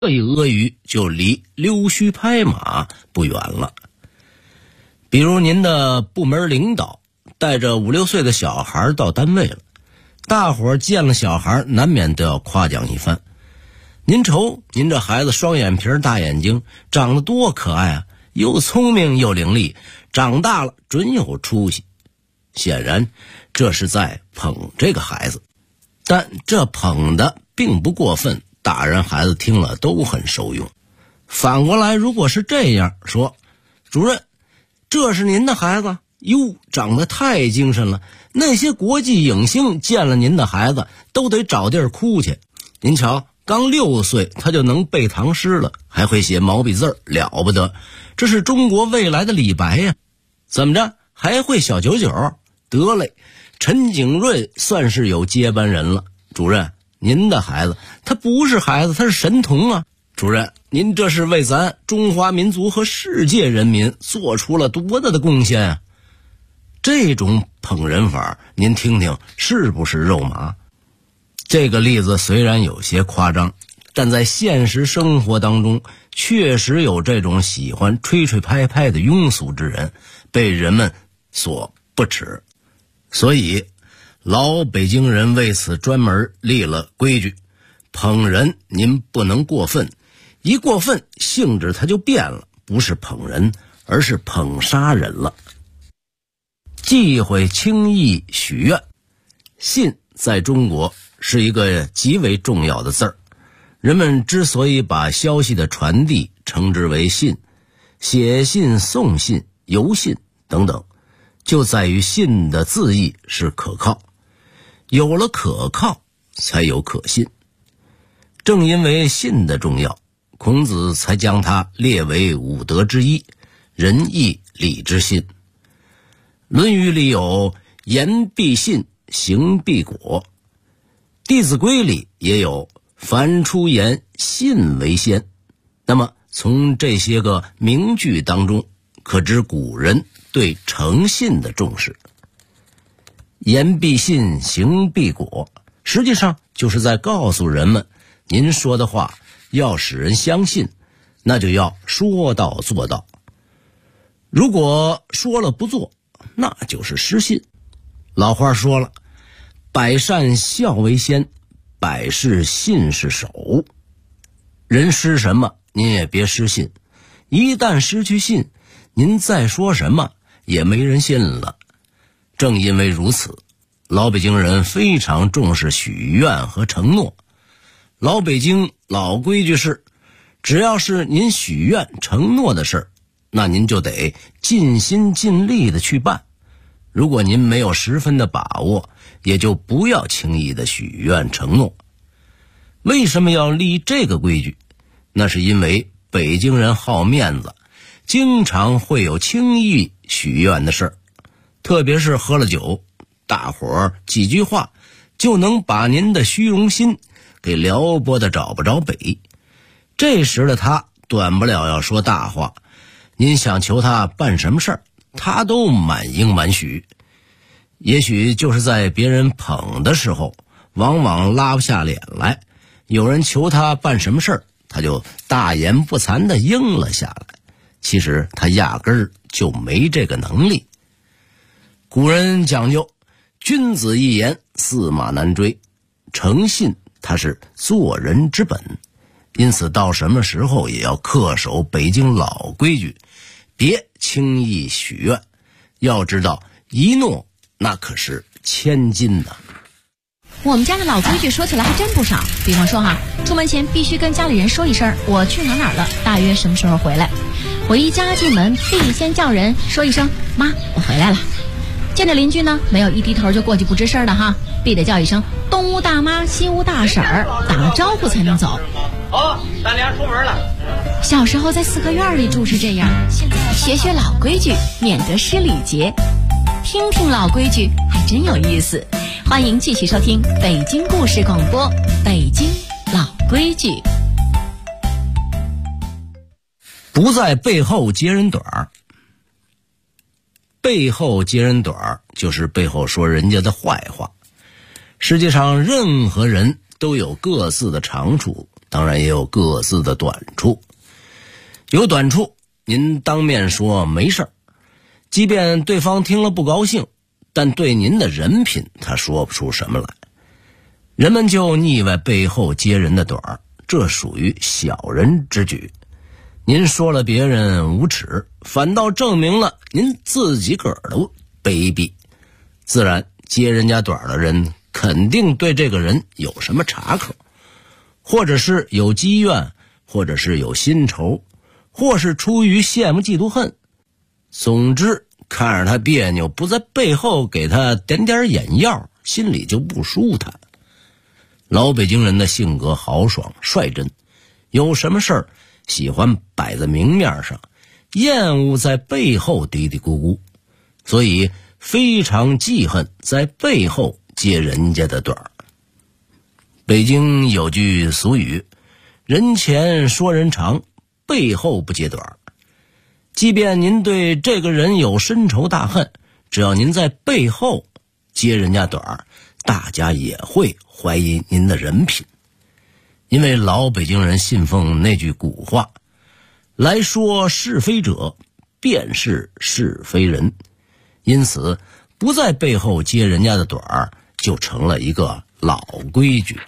这一阿谀就离溜须拍马不远了。比如您的部门领导带着5、6岁的小孩到单位了，大伙儿见了小孩难免都要夸奖一番。您瞅您这孩子双眼皮大眼睛，长得多可爱啊，又聪明又伶俐，长大了准有出息。显然这是在捧这个孩子，但这捧的并不过分，大人孩子听了都很受用。反过来如果是这样说，主任，这是您的孩子？哟，长得太精神了，那些国际影星见了您的孩子都得找地儿哭去。您瞧，刚6岁他就能背唐诗了，还会写毛笔字，了不得，这是中国未来的李白呀。怎么着，还会小九九？得嘞，陈景润算是有接班人了。主任，您的孩子他不是孩子，他是神童啊。主任，您这是为咱中华民族和世界人民做出了多大的贡献啊。这种捧人法您听听是不是肉麻？这个例子虽然有些夸张，但在现实生活当中确实有这种喜欢吹吹拍拍的庸俗之人，被人们所不齿。所以老北京人为此专门立了规矩，捧人您不能过分，一过分性质它就变了，不是捧人，而是捧杀人了。忌讳轻易许愿。信在中国是一个极为重要的字儿，人们之所以把消息的传递称之为信，写信、送信、邮信等等，就在于信的字义是可靠，有了可靠才有可信。正因为信的重要，孔子才将它列为5德之一，仁义礼智信。论语里有言必信，行必果，弟子规里也有凡出言，信为先。那么从这些个名句当中可知古人对诚信的重视。言必信，行必果，实际上就是在告诉人们，您说的话要使人相信，那就要说到做到。如果说了不做，那就是失信。老话说了，百善孝为先，百事信是首。人失什么您也别失信，一旦失去信，您再说什么也没人信了。正因为如此，老北京人非常重视许愿和承诺。老北京老规矩是，只要是您许愿承诺的事儿，那您就得尽心尽力的去办。如果您没有十分的把握，也就不要轻易的许愿承诺。为什么要立这个规矩？那是因为北京人好面子，经常会有轻易许愿的事儿，特别是喝了酒，大伙儿几句话就能把您的虚荣心给撩拨的找不着北。这时的他短不了要说大话，您想求他办什么事儿，他都满应满许。也许就是在别人捧的时候，往往拉不下脸来，有人求他办什么事儿，他就大言不惭地应了下来。其实他压根儿就没这个能力。古人讲究君子一言，驷马难追，诚信它是做人之本。因此到什么时候也要恪守北京老规矩，别轻易许愿。要知道一诺那可是千金呐。 我们家的老规矩说起来还真不少，比方说出门前必须跟家里人说一声我去哪儿了，大约什么时候回来。回家进门必先叫人说一声妈我回来了。见着邻居呢，没有一低头就过去不吱声的必得叫一声东屋大妈西屋大婶儿，打了招呼才能走。 好，咱俩出门了。 小时候在四合院里住是这样，现在学学老规矩，免得失礼节。听听老规矩还真有意思。欢迎继续收听北京故事广播，北京老规矩。 不在背后揭人短儿。背后揭人短儿就是背后说人家的坏话。世界上任何人都有各自的长处， 当然也有各自的短处。有短处您当面说没事儿，即便对方听了不高兴，但对您的人品他说不出什么来。人们就腻歪背后揭人的短儿，这属于小人之举。您说了别人无耻，反倒证明了您自己个儿的卑鄙。自然揭人家短儿的人肯定对这个人有什么茬口，或者是有积怨，或者是有新仇，或是出于羡慕嫉妒恨。总之看着他别扭，不在背后给他点点眼药，心里就不舒坦。老北京人的性格豪爽率真，有什么事儿喜欢摆在明面上，厌恶在背后嘀嘀咕咕，所以非常记恨在背后揭人家的短儿。北京有句俗语，人前说人长，背后不揭短儿。即便您对这个人有深仇大恨，只要您在背后揭人家短儿，大家也会怀疑您的人品。因为老北京人信奉那句古话，来说是非者便是是非人，因此不在背后揭人家的短儿就成了一个老规矩。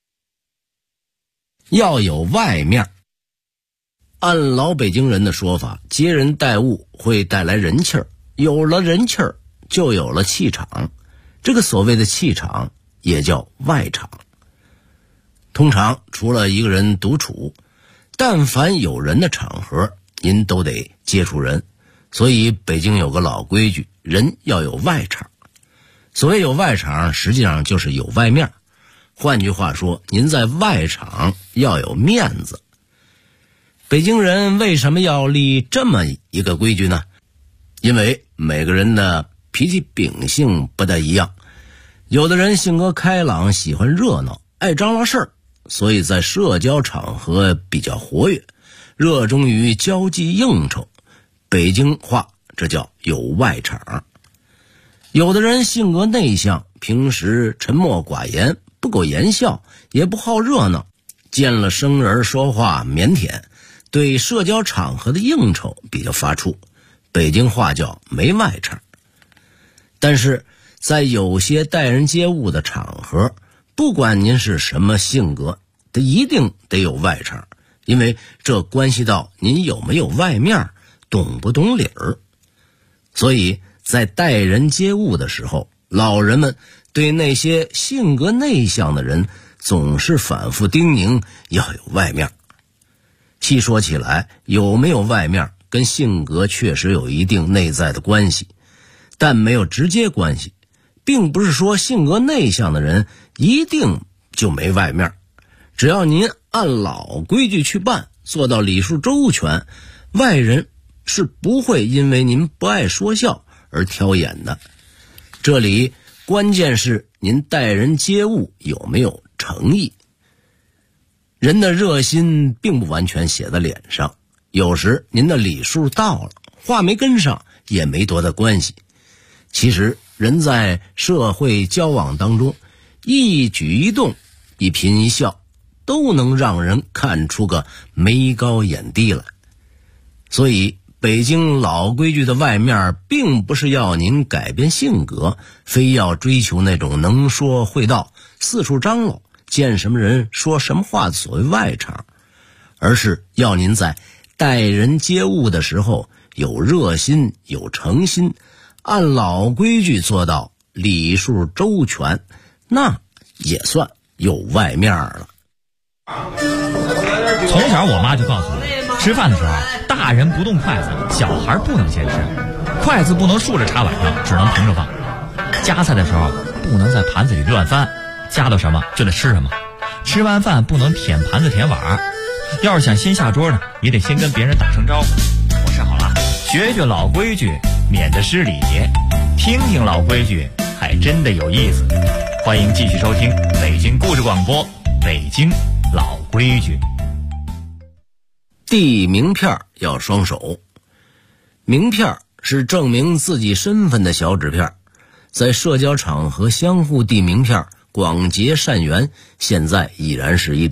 要有外面，按老北京人的说法，接人待物会带来人气儿，有了人气儿就有了气场，这个所谓的气场也叫外场。通常除了一个人独处，但凡有人的场合，您都得接触人，所以北京有个老规矩，人要有外场。所谓有外场，实际上就是有外面。换句话说，您在外场要有面子。北京人为什么要立这么一个规矩呢？因为每个人的脾气秉性不大一样，有的人性格开朗，喜欢热闹，爱张罗事儿，所以在社交场合比较活跃，热衷于交际应酬。北京话这叫有外场。有的人性格内向，平时沉默寡言，不苟言笑，也不好热闹，见了生人说话腼腆，对社交场合的应酬比较发怵，北京话叫没外场。但是在有些待人接物的场合，不管您是什么性格，他一定得有外场，因为这关系到您有没有外面，懂不懂理儿。所以在待人接物的时候，老人们对那些性格内向的人总是反复叮咛要有外面。细说起来，有没有外面跟性格确实有一定内在的关系，但没有直接关系，并不是说性格内向的人一定就没外面。只要您按老规矩去办，做到礼数周全，外人是不会因为您不爱说笑而挑眼的。这里关键是您待人接物有没有诚意。人的热心并不完全写在脸上，有时您的礼数到了，话没跟上也没多大关系。其实人在社会交往当中，一举一动，一颦一笑，都能让人看出个眉高眼低来。所以北京老规矩的外面并不是要您改变性格，非要追求那种能说会道，四处张罗，见什么人说什么话的所谓外场，而是要您在待人接物的时候有热心有诚心，按老规矩做到礼数周全，那也算有外面了。 从小我妈就告诉我，吃饭的时候大人不动筷子，小孩不能先吃，筷子不能竖着插碗上，只能平着放，夹菜的时候不能在盘子里乱翻，夹到什么就得吃什么，吃完饭不能舔盘子舔碗，要是想先下桌呢，也得先跟别人打声招呼。我吃好了，学学老规矩，免得失礼节，听听老规矩还真的有意思。欢迎继续收听北京故事广播，北京老规矩。 递名片要双手，名片是证明自己身份的小纸片，在社交场合相互递名片，广结善缘，现在已然是一种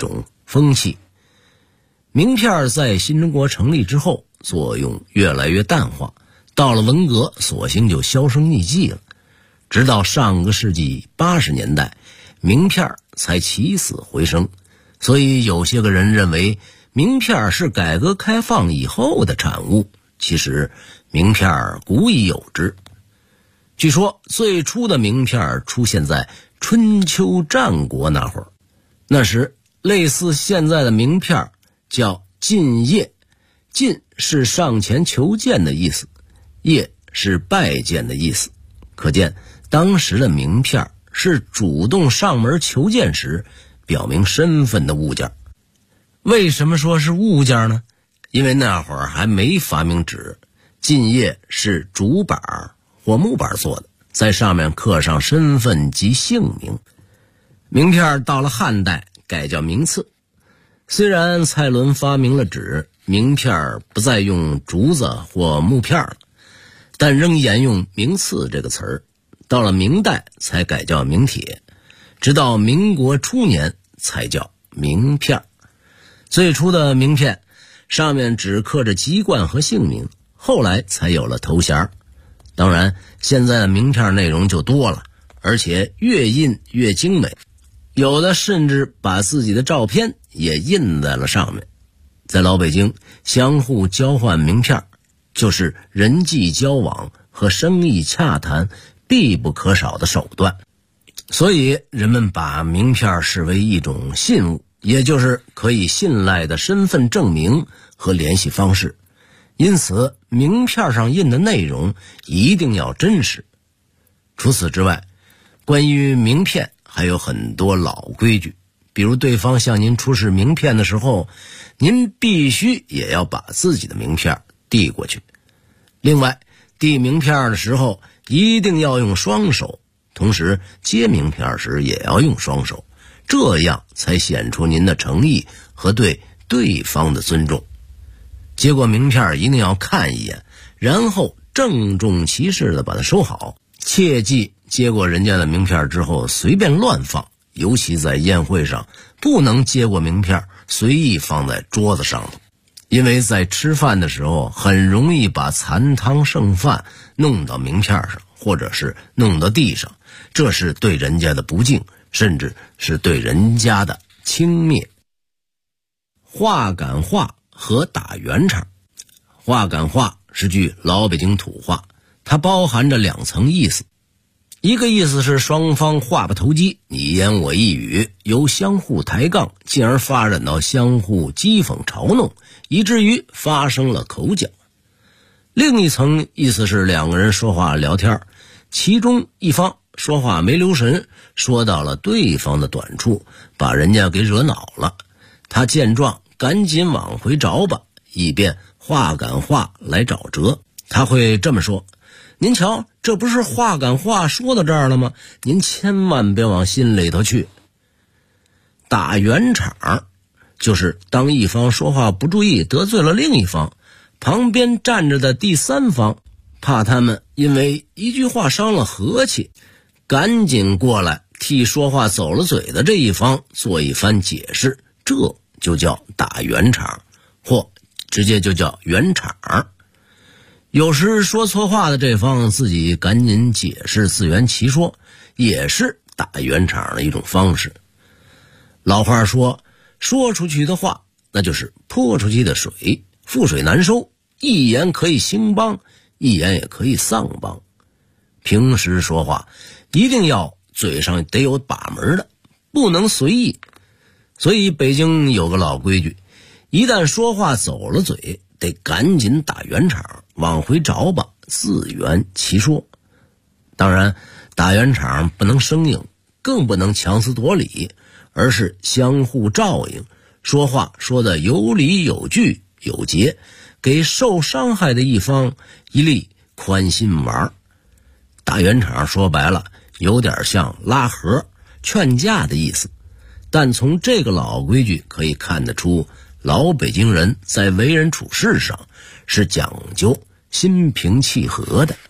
风气。名片在新中国成立之后作用越来越淡化，到了文革索性就销声匿迹了。直到上个世纪80年代，名片才起死回生。所以有些个人认为名片是改革开放以后的产物，其实名片古已有之。据说最初的名片出现在春秋战国那会儿，那时类似现在的名片叫进谒，进是上前求见的意思，谒是拜见的意思。可见当时的名片是主动上门求见时表明身份的物件。为什么说是物件呢？因为那会儿还没发明纸，进谒是竹板或木板做的，在上面刻上身份及姓名。名片到了汉代改叫名次。虽然蔡伦发明了纸，名片不再用竹子或木片了，但仍沿用名次这个词儿。到了明代才改叫名帖，直到民国初年才叫名片。最初的名片上面只刻着籍贯和姓名，后来才有了头衔。当然现在的名片内容就多了，而且越印越精美，有的甚至把自己的照片也印在了上面。在老北京，相互交换名片就是人际交往和生意洽谈必不可少的手段，所以人们把名片视为一种信物，也就是可以信赖的身份证明和联系方式。因此名片上印的内容一定要真实。除此之外，关于名片还有很多老规矩，比如对方向您出示名片的时候，您必须也要把自己的名片递过去。另外，递名片的时候一定要用双手，同时接名片时也要用双手，这样才显出您的诚意和对对方的尊重。接过名片一定要看一眼，然后郑重其事地把它收好。切记接过人家的名片之后随便乱放，尤其在宴会上不能接过名片随意放在桌子上头，因为在吃饭的时候很容易把残汤剩饭弄到名片上，或者是弄到地上，这是对人家的不敬，甚至是对人家的轻蔑。话赶话和打圆场。话赶话是句老北京土话，它包含着两层意思。一个意思是双方话不投机，你一言我一语，由相互抬杠进而发展到相互讥讽嘲弄，以至于发生了口角。另一层意思是两个人说话聊天，其中一方说话没留神，说到了对方的短处，把人家给惹恼了，他见状赶紧往回找吧，以便话赶话来找辙。他会这么说：您瞧，这不是话赶话说到这儿了吗？您千万别往心里头去。打圆场就是当一方说话不注意得罪了另一方，旁边站着的第三方怕他们因为一句话伤了和气，赶紧过来替说话走了嘴的这一方做一番解释，这就叫打圆场，或直接就叫圆场。有时说错话的这方自己赶紧解释自圆其说，也是打圆场的一种方式。老话说，说出去的话那就是泼出去的水，覆水难收，一言可以兴邦，一言也可以丧邦。平时说话一定要嘴上得有把门的，不能随意。所以北京有个老规矩，一旦说话走了嘴，得赶紧打圆场，往回找吧，自圆其说。当然打圆场不能生硬，更不能强词夺理，而是相互照应，说话说得有理有据有节，给受伤害的一方一粒宽心丸。打圆场说白了有点像拉合劝架的意思，但从这个老规矩可以看得出，老北京人在为人处事上是讲究心平气和的。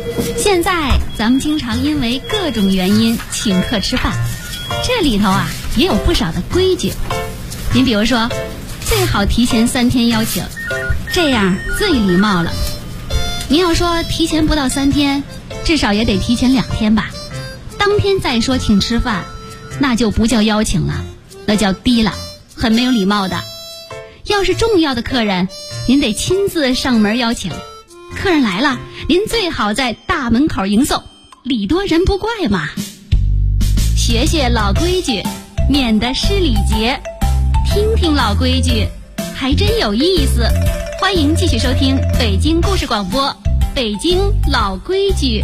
现在咱们经常因为各种原因请客吃饭，这里头啊也有不少的规矩。您比如说，最好提前3天邀请，这样最礼貌了。您要说提前不到3天，至少也得提前2天吧。当天再说请吃饭，那就不叫邀请了，那叫低了，很没有礼貌的。要是重要的客人，您得亲自上门邀请。客人来了，您最好在大门口迎送，礼多人不怪嘛。学学老规矩，免得失礼节。听听老规矩，还真有意思。欢迎继续收听北京故事广播，北京老规矩。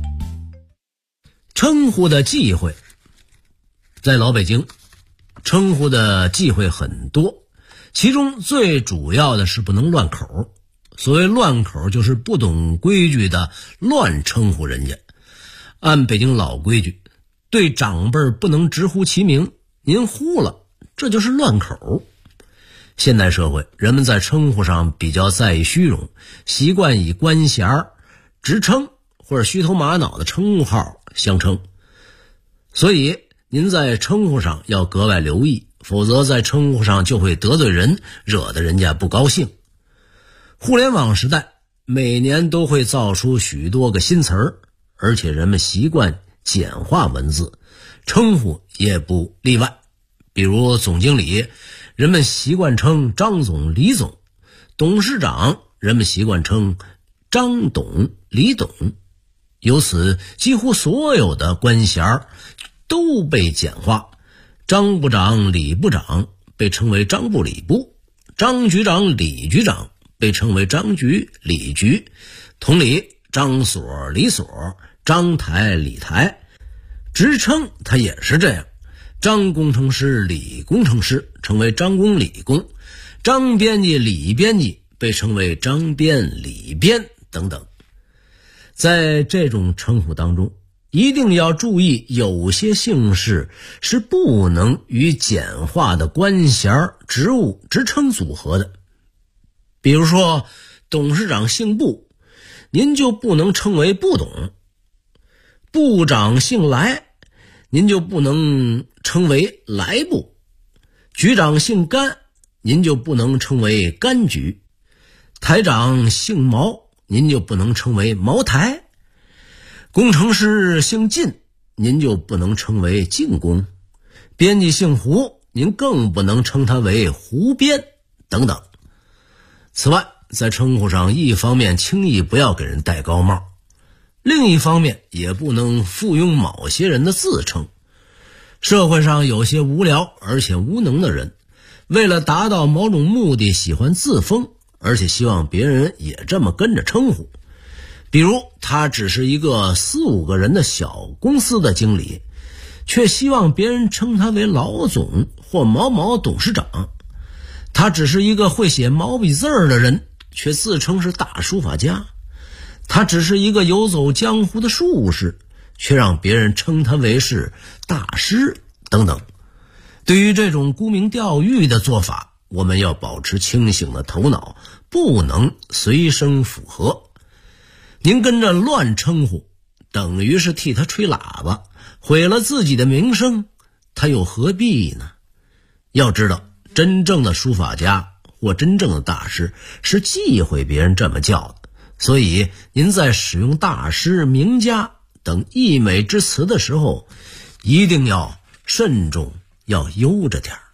称呼的忌讳，在老北京，称呼的忌讳很多，其中最主要的是不能乱口。所谓乱口，就是不懂规矩的乱称呼人家。按北京老规矩，对长辈不能直呼其名，您呼了，这就是乱口。现代社会，人们在称呼上比较在意虚荣，习惯以官衔、职称或者虚头玛瑙的称号相称。所以您在称呼上要格外留意，否则在称呼上就会得罪人，惹得人家不高兴。互联网时代，每年都会造出许多个新词儿，而且人们习惯简化文字，称呼也不例外。比如总经理，人们习惯称张总、李总；董事长，人们习惯称张董、李董。由此，几乎所有的官衔都被简化，张部长、李部长被称为张部、李部，张局长、李局长被称为张局、李局。同理，张所、李所，张台、李台。职称它也是这样，张工程师、李工程师称为张工、李工，张编辑、李编辑被称为张编、李编等等。在这种称呼当中，一定要注意，有些姓氏是不能与简化的官衔、职务、职称组合的。比如说，董事长姓布，您就不能称为布董；部长姓来，您就不能称为来部；局长姓甘，您就不能称为甘局；台长姓毛，您就不能称为茅台；工程师姓靳，您就不能称为靳工；编辑姓胡，您更不能称他为胡编等等。此外，在称呼上，一方面轻易不要给人戴高帽，另一方面也不能附庸某些人的自称。社会上有些无聊而且无能的人，为了达到某种目的，喜欢自封，而且希望别人也这么跟着称呼。比如，他只是一个4、5个人的小公司的经理，却希望别人称他为老总或某某董事长。他只是一个会写毛笔字的人，却自称是大书法家。他只是一个游走江湖的术士，却让别人称他为是大师等等。对于这种沽名钓誉的做法，我们要保持清醒的头脑，不能随声附和。您跟着乱称呼，等于是替他吹喇叭，毁了自己的名声，他又何必呢？要知道，真正的书法家或真正的大师是忌讳别人这么叫的，所以您在使用大师、名家等溢美之词的时候，一定要慎重，要悠着点儿。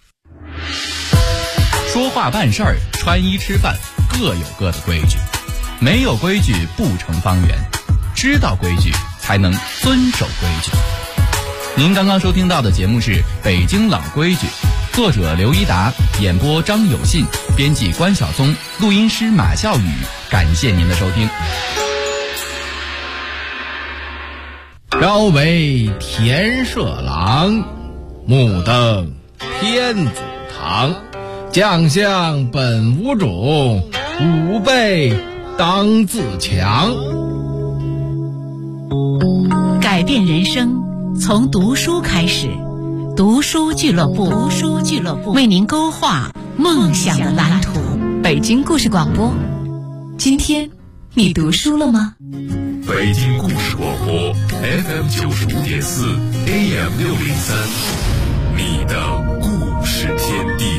说话办事儿、穿衣吃饭各有各的规矩，没有规矩不成方圆，知道规矩才能遵守规矩。您刚刚收听到的节目是《北京老规矩》，作者刘一达，演播张有信，编辑关晓松，录音师马笑宇。感谢您的收听。 朝为田舍郎，目登天子堂。将相本无种，吾辈当自强。 改变人生从读书开始，读书俱乐部，为您勾画梦想的蓝图。 北京故事广播，今天你读书了吗？ 北京故事广播 FM 95.4 AM 603， 你的故事天地。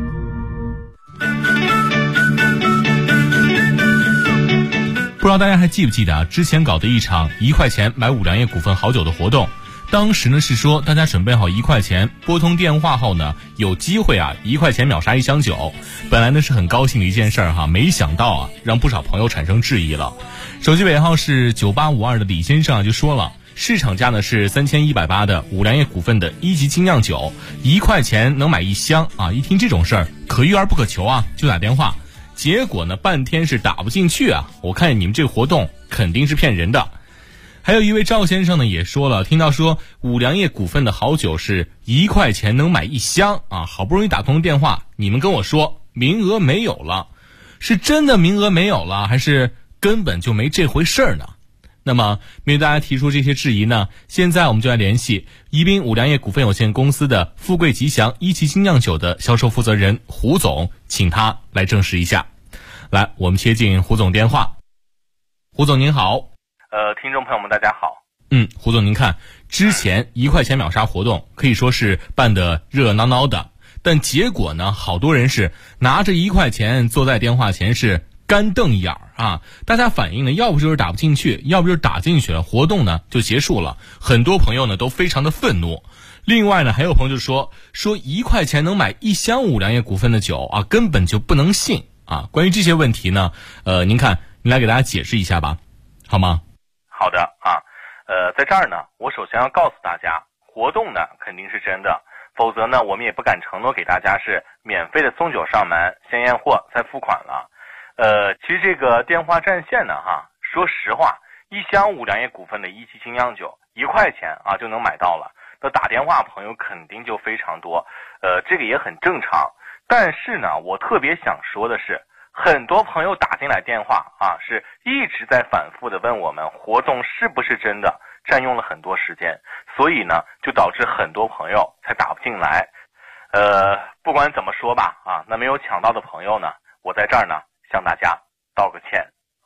不知道大家还记不记得之前搞的一场1块钱买五粮液股份好酒的活动，当时呢是说大家准备好1块钱，拨通电话后呢有机会1块钱秒杀1箱酒。本来呢是很高兴的一件事儿没想到让不少朋友产生质疑了。手机尾号是9852的李先生就说了，市场价呢是3180的五粮液股份的1级精酿酒，1块钱能买1箱一听这种事儿可遇而不可求就打电话。结果呢半天是打不进去我看你们这个活动肯定是骗人的。还有一位赵先生呢也说了，听到说五粮液股份的好酒是1块钱能买1箱好不容易打通电话，你们跟我说名额没有了，是真的名额没有了，还是根本就没这回事儿呢？那么面对大家提出这些质疑呢，现在我们就来联系宜宾五粮液股份有限公司的富贵吉祥1级精酿酒的销售负责人胡总，请他来证实一下。来，我们接进胡总电话。胡总您好。 听众朋友们大家好。 胡总您看，之前1块钱秒杀活动可以说是办得热热闹闹的，但结果呢，好多人是拿着1块钱坐在电话前是干瞪眼大家反映呢，要不就是打不进去，要不就是打进去了，活动呢就结束了。很多朋友呢都非常的愤怒。另外呢，还有朋友就说1块钱能买1箱五粮液股份的酒根本就不能信关于这些问题呢，您看，您来给大家解释一下吧，好吗？ 好的在这儿呢，我首先要告诉大家，活动呢肯定是真的，否则呢我们也不敢承诺给大家是免费的送酒上门，先验货再付款了。其实这个电话占线呢说实话，1箱五粮液股份的1级精酿酒1块钱就能买到了，那打电话朋友肯定就非常多，这个也很正常。但是呢，我特别想说的是，很多朋友打进来电话是一直在反复的问我们活动是不是真的，占用了很多时间，所以呢就导致很多朋友才打不进来。不管怎么说吧那没有抢到的朋友呢，我在这儿呢向大家道个歉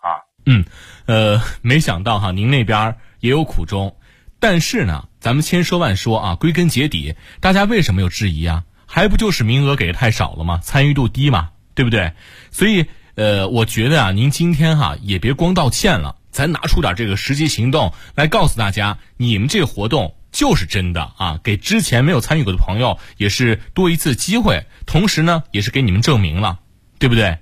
没想到您那边也有苦衷。但是呢，咱们千说万说归根结底，大家为什么有质疑还不就是名额给的太少了吗？参与度低嘛，对不对？所以我觉得您今天也别光道歉了，咱拿出点这个实际行动来告诉大家，你们这个活动就是真的给之前没有参与过的朋友也是多一次机会，同时呢也是给你们证明了，对不对？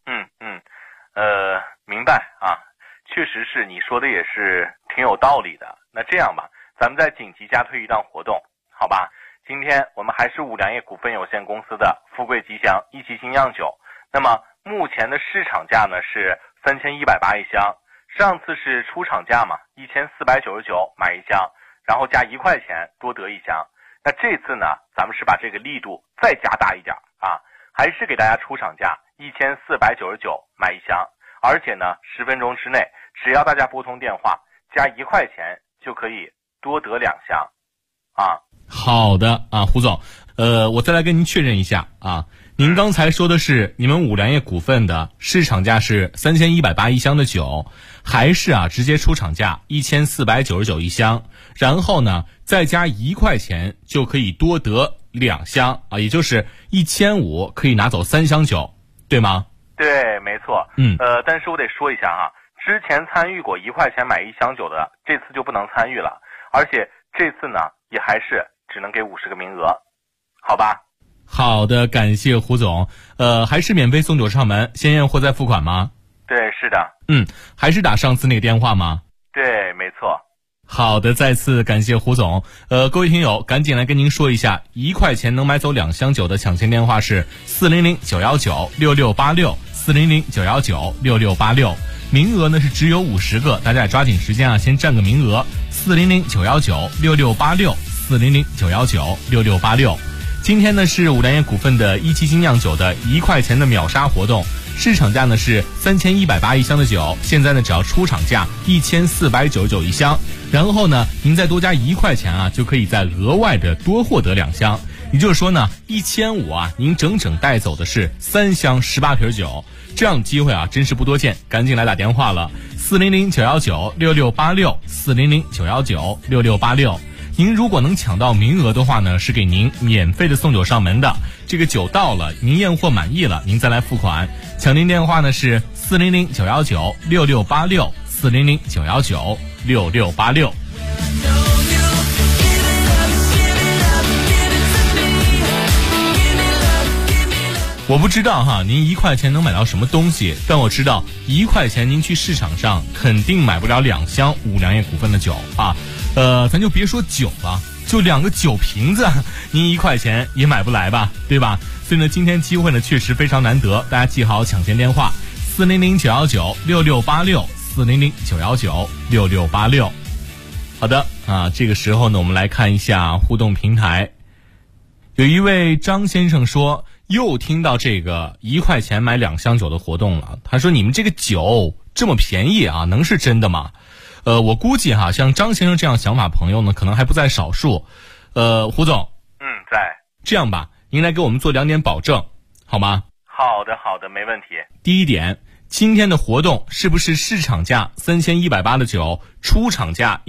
明白确实是你说的也是挺有道理的。那这样吧，咱们再紧急加推一档活动，好吧？今天我们还是五粮液股份有限公司的富贵吉祥1级精酿酒，那么目前的市场价呢是3180一箱，上次是出厂价嘛，1499买1箱，然后加1块钱多得1箱。那这次呢，咱们是把这个力度再加大一点还是给大家出厂价1499买1箱，而且呢10分钟之内，只要大家拨通电话加1块钱就可以多得2箱好的胡总，我再来跟您确认一下您刚才说的是你们五粮液股份的市场价是3180一箱的酒，还是直接出厂价1499一箱，然后呢再加1块钱就可以多得2箱也就是1500可以拿走3箱酒，对吗？ 对，没错。但是我得说一下之前参与过1块钱买1箱酒的，这次就不能参与了，而且这次呢也还是只能给50个名额，好吧？ 好的，感谢胡总。还是免费送酒上门，先验货再付款吗？ 对，是的。 还是打上次那个电话吗？ 对，没错。 好的，再次感谢胡总。各位听友，赶紧来跟您说一下，1块钱能买走2箱酒的抢先电话是400-919-6686，400-919-6686。名额呢是只有50个，大家也抓紧时间先占个名额。400-919-6686，400-919-6686。今天呢是五粮液股份的1级精酿酒的1块钱的秒杀活动，市场价呢是3180一箱的酒，现在呢只要出厂价1499一箱，然后呢您再多加1块钱就可以再额外的多获得2箱，也就是说呢1500您整整带走的是3箱18瓶酒，这样的机会真是不多见，赶紧来打电话了，400-919-6686，400-919-6686。 您如果能抢到名额的话呢，是给您免费的送酒上门的。这个酒到了，您验货满意了，您再来付款。抢订电话呢是400-919-6686，400-919-6686。我不知道哈，您1块钱能买到什么东西，但我知道1块钱您去市场上肯定买不了2箱五粮液股份的酒啊。咱就别说酒了，就2个酒瓶子，您1块钱也买不来吧，对吧？所以呢，今天机会呢确实非常难得，大家记好抢先电话：400-919-6686，400-919-6686。好的啊，这个时候呢，我们来看一下互动平台。有一位张先生说，又听到这个1块钱买2箱酒的活动了。他说，你们这个酒这么便宜啊，能是真的吗？我估计哈，像张先生这样想法朋友呢，可能还不在少数。胡总， 在。 这样吧，您来给我们做2点保证，好吗？ 好的，没问题。 第一点，今天的活动是不是市场价3180的酒，出厂价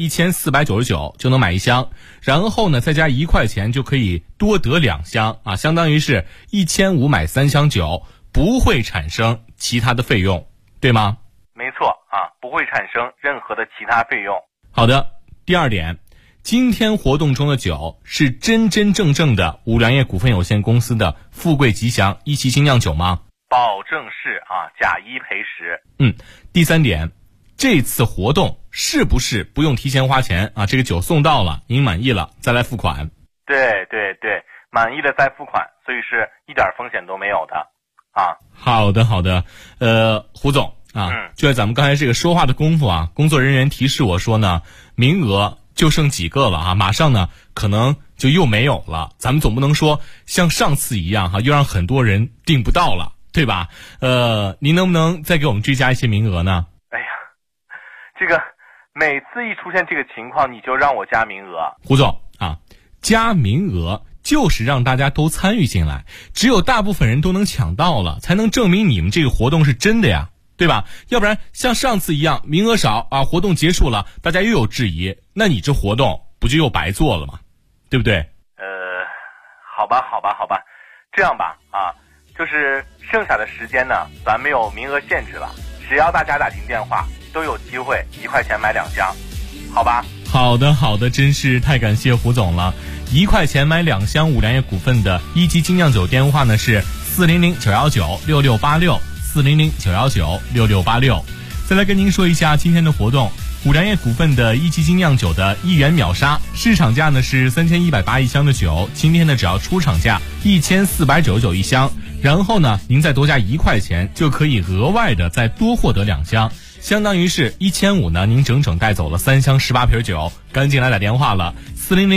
1499就能买1箱，然后呢再加1块钱就可以多得2箱啊，相当于是1500买3箱酒，不会产生其他的费用，对吗？ 没错啊，不会产生任何的其他费用。 好的，第二点，今天活动中的酒是真真正正的五粮液股份有限公司的富贵吉祥一期精酿酒吗？ 保证是啊，假1赔10。 第三点，这次活动是不是不用提前花钱啊？这个酒送到了，您满意了再来付款。 对，满意了再付款，所以是一点风险都没有的啊。 好的，胡总啊，就在咱们刚才这个说话的功夫啊，工作人员提示我说呢，名额就剩几个了啊，马上呢可能就又没有了。咱们总不能说像上次一样哈，又让很多人订不到了，对吧？您能不能再给我们追加一些名额呢？ 哎呀，这个每次一出现这个情况，你就让我加名额。 胡总啊，加名额就是让大家都参与进来，只有大部分人都能抢到了，才能证明你们这个活动是真的呀，对吧？要不然像上次一样名额少啊，活动结束了大家又有质疑，那你这活动不就又白做了吗？对不对？ 好吧，这样吧啊，就是剩下的时间呢，咱没有名额限制了，只要大家打进电话都有机会1块钱买2箱，好吧？ 好的，真是太感谢胡总了。1块钱买2箱五粮液股份的一级精酿酒电话呢是400-919-6686，400-919-6686。再来跟您说一下今天的活动，五粮液股份的一级精酿酒的1元秒杀，市场价呢是3180一箱的酒，今天呢只要出厂价1499一箱，然后呢您再多加1块钱就可以额外的再多获得2箱，相当于是1500呢，您整整带走了3箱18瓶酒。赶紧来打电话了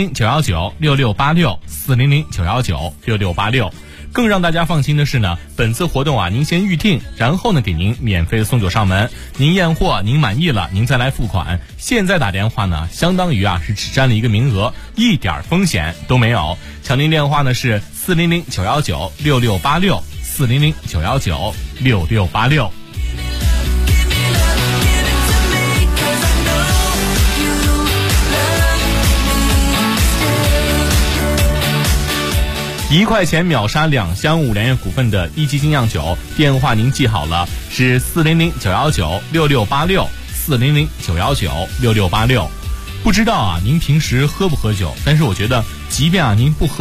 ，400-919-6686，400-919-6686。更让大家放心的是呢，本次活动啊，您先预定，然后呢给您免费的送酒上门，您验货您满意了，您再来付款。现在打电话呢，相当于啊是只占了1个名额，一点风险都没有。抢订电话呢是400-919-6686，400-919-6686。1块钱秒杀2箱五粮液股份的一级精酿酒，电话您记好了，是400-919-6686，400-919-6686。不知道啊，您平时喝不喝酒？但是我觉得，即便啊您不喝